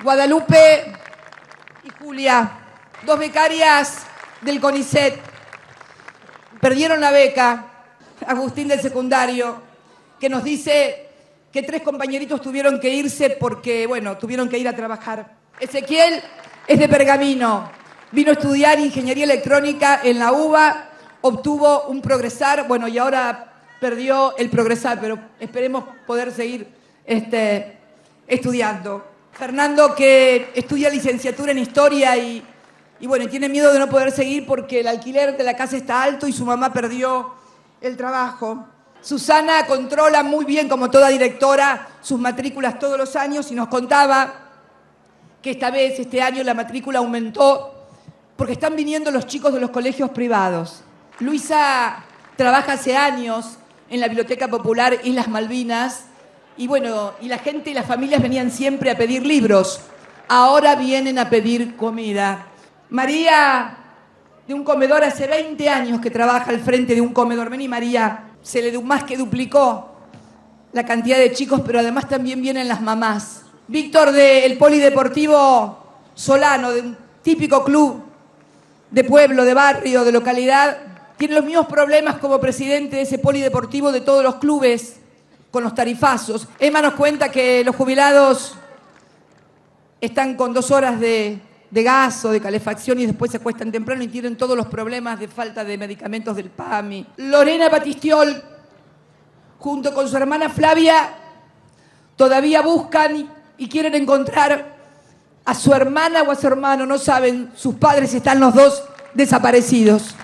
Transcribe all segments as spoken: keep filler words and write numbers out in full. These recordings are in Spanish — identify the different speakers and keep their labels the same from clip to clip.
Speaker 1: Guadalupe y Julia, dos becarias del CONICET, perdieron la beca. Agustín del secundario, que nos dice que tres compañeritos tuvieron que irse porque, bueno, tuvieron que ir a trabajar. Ezequiel es de Pergamino, vino a estudiar ingeniería electrónica en la U B A, obtuvo un progresar, bueno, y ahora perdió el progresar, pero esperemos poder seguir este, estudiando. Fernando, que estudia licenciatura en historia y, y, bueno, tiene miedo de no poder seguir porque el alquiler de la casa está alto y su mamá perdió el trabajo. Susana controla muy bien, como toda directora, sus matrículas todos los años y nos contaba que esta vez, este año, la matrícula aumentó porque están viniendo los chicos de los colegios privados. Luisa trabaja hace años en la Biblioteca Popular Islas Malvinas y bueno, y la gente y las familias venían siempre a pedir libros. Ahora vienen a pedir comida. María, de un comedor, hace veinte años que trabaja al frente de un comedor. Vení, María, se le más que duplicó la cantidad de chicos, pero además también vienen las mamás. Víctor, del Polideportivo Solano, de un típico club de pueblo, de barrio, de localidad, tiene los mismos problemas como presidente de ese polideportivo de todos los clubes con los tarifazos. Emma nos cuenta que los jubilados están con dos horas de... de gas o de calefacción y después se acuestan temprano y tienen todos los problemas de falta de medicamentos del PAMI. Lorena Batistiol, junto con su hermana Flavia, todavía buscan y, y quieren encontrar a su hermana o a su hermano, no saben, sus padres están los dos desaparecidos.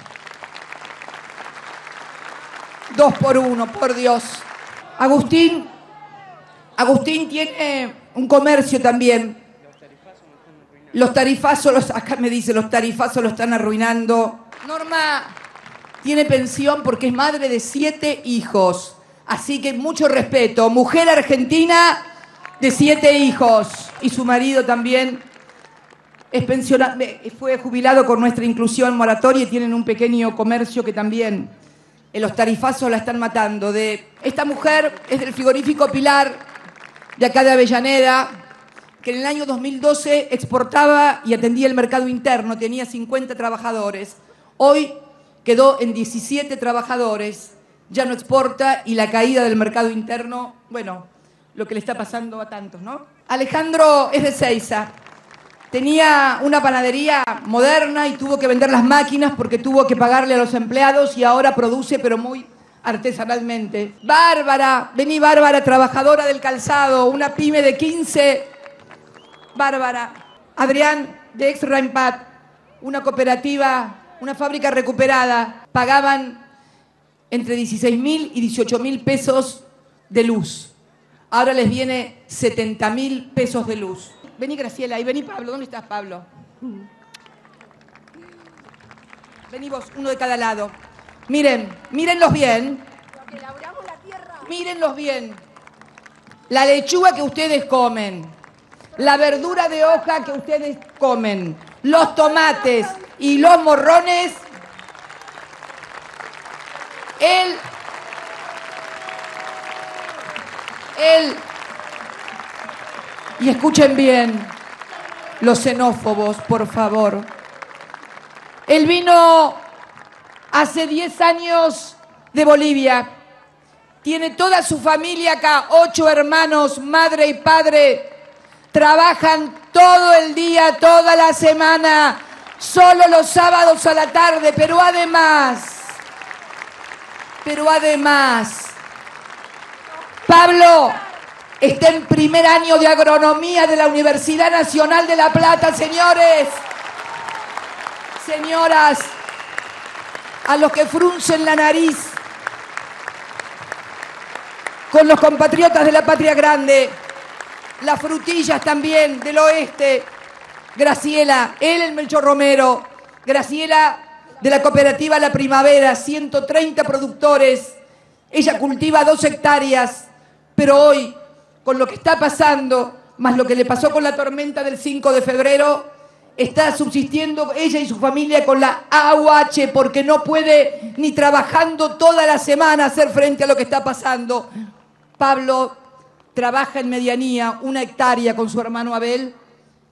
Speaker 1: Dos por uno, por Dios. Agustín, Agustín tiene un comercio también. Los tarifazos, los, acá me dice, los tarifazos lo están arruinando. Norma tiene pensión porque es madre de siete hijos. Así que mucho respeto. Mujer argentina de siete hijos. Y su marido también es pensionado, fue jubilado con nuestra inclusión moratoria y tienen un pequeño comercio que también en los tarifazos la están matando. De, esta mujer es del frigorífico Pilar, de acá de Avellaneda, que en el año dos mil doce exportaba y atendía el mercado interno, tenía cincuenta trabajadores. Hoy quedó en diecisiete trabajadores, ya no exporta y la caída del mercado interno, bueno, lo que le está pasando a tantos, ¿no? Alejandro es de Ezeiza, tenía una panadería moderna y tuvo que vender las máquinas porque tuvo que pagarle a los empleados y ahora produce, pero muy artesanalmente. Bárbara, vení Bárbara, trabajadora del calzado, una pyme de quince... Bárbara. Adrián, de Extra Impact, una cooperativa, una fábrica recuperada, pagaban entre dieciséis mil y dieciocho mil pesos de luz. Ahora les viene setenta mil pesos de luz. Vení Graciela y vení Pablo. ¿Dónde estás, Pablo? Vení vos, uno de cada lado. Miren, mírenlos bien. Mírenlos bien. La lechuga que ustedes comen, la verdura de hoja que ustedes comen, los tomates y los morrones, él, él, y escuchen bien, los xenófobos, por favor. Él vino hace diez años de Bolivia, tiene toda su familia acá, ocho hermanos, madre y padre. Trabajan todo el día, toda la semana, solo los sábados a la tarde, pero además, pero además, Pablo está en primer año de agronomía de la Universidad Nacional de La Plata, señores, señoras, a los que fruncen la nariz con los compatriotas de la Patria Grande. Las frutillas también del oeste. Graciela, él el Melchor Romero. Graciela de la cooperativa La Primavera, ciento treinta productores. Ella cultiva dos hectáreas, pero hoy, con lo que está pasando, más lo que le pasó con la tormenta del cinco de febrero, está subsistiendo ella y su familia con la A U H porque no puede ni trabajando toda la semana hacer frente a lo que está pasando. Pablo trabaja en medianía, una hectárea con su hermano Abel,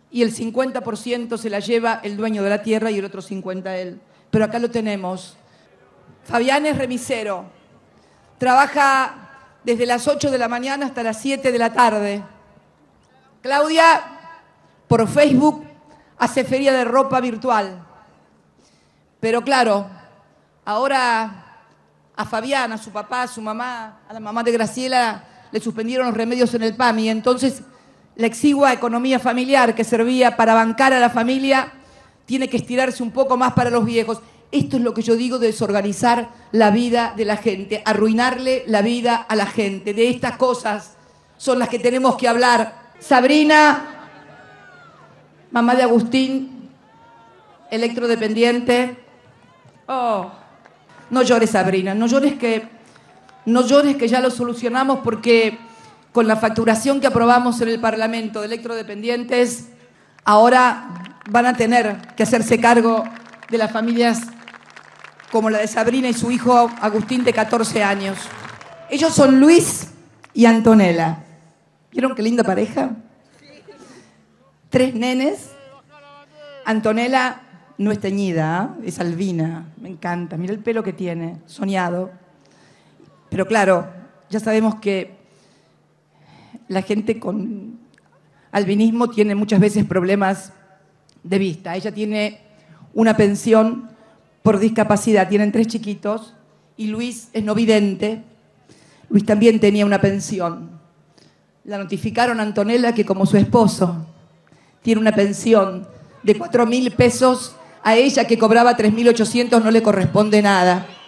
Speaker 1: y el cincuenta por ciento se la lleva el dueño de la tierra y el otro cincuenta por ciento él. Pero acá lo tenemos. Fabián es remisero. Trabaja desde las ocho de la mañana hasta las siete de la tarde. Claudia, por Facebook, hace feria de ropa virtual. Pero claro, ahora a Fabián, a su papá, a su mamá, a la mamá de Graciela, le suspendieron los remedios en el P A M I. Entonces, la exigua economía familiar que servía para bancar a la familia tiene que estirarse un poco más para los viejos. Esto es lo que yo digo de desorganizar la vida de la gente, arruinarle la vida a la gente. De estas cosas son las que tenemos que hablar. Sabrina, mamá de Agustín, electrodependiente. Oh, no llores, Sabrina, no llores que, no llores que ya lo solucionamos, porque con la facturación que aprobamos en el Parlamento de electrodependientes, ahora van a tener que hacerse cargo de las familias como la de Sabrina y su hijo Agustín, de catorce años. Ellos son Luis y Antonella. ¿Vieron qué linda pareja? Tres nenes. Antonella no es teñida, ¿eh? Es albina. Me encanta. Mira el pelo que tiene, soñado. Pero claro, ya sabemos que la gente con albinismo tiene muchas veces problemas de vista. Ella tiene una pensión por discapacidad. Tienen tres chiquitos y Luis es no vidente. Luis también tenía una pensión. La notificaron a Antonella que, como su esposo tiene una pensión de cuatro mil pesos, a ella, que cobraba tres mil ochocientos, no le corresponde nada.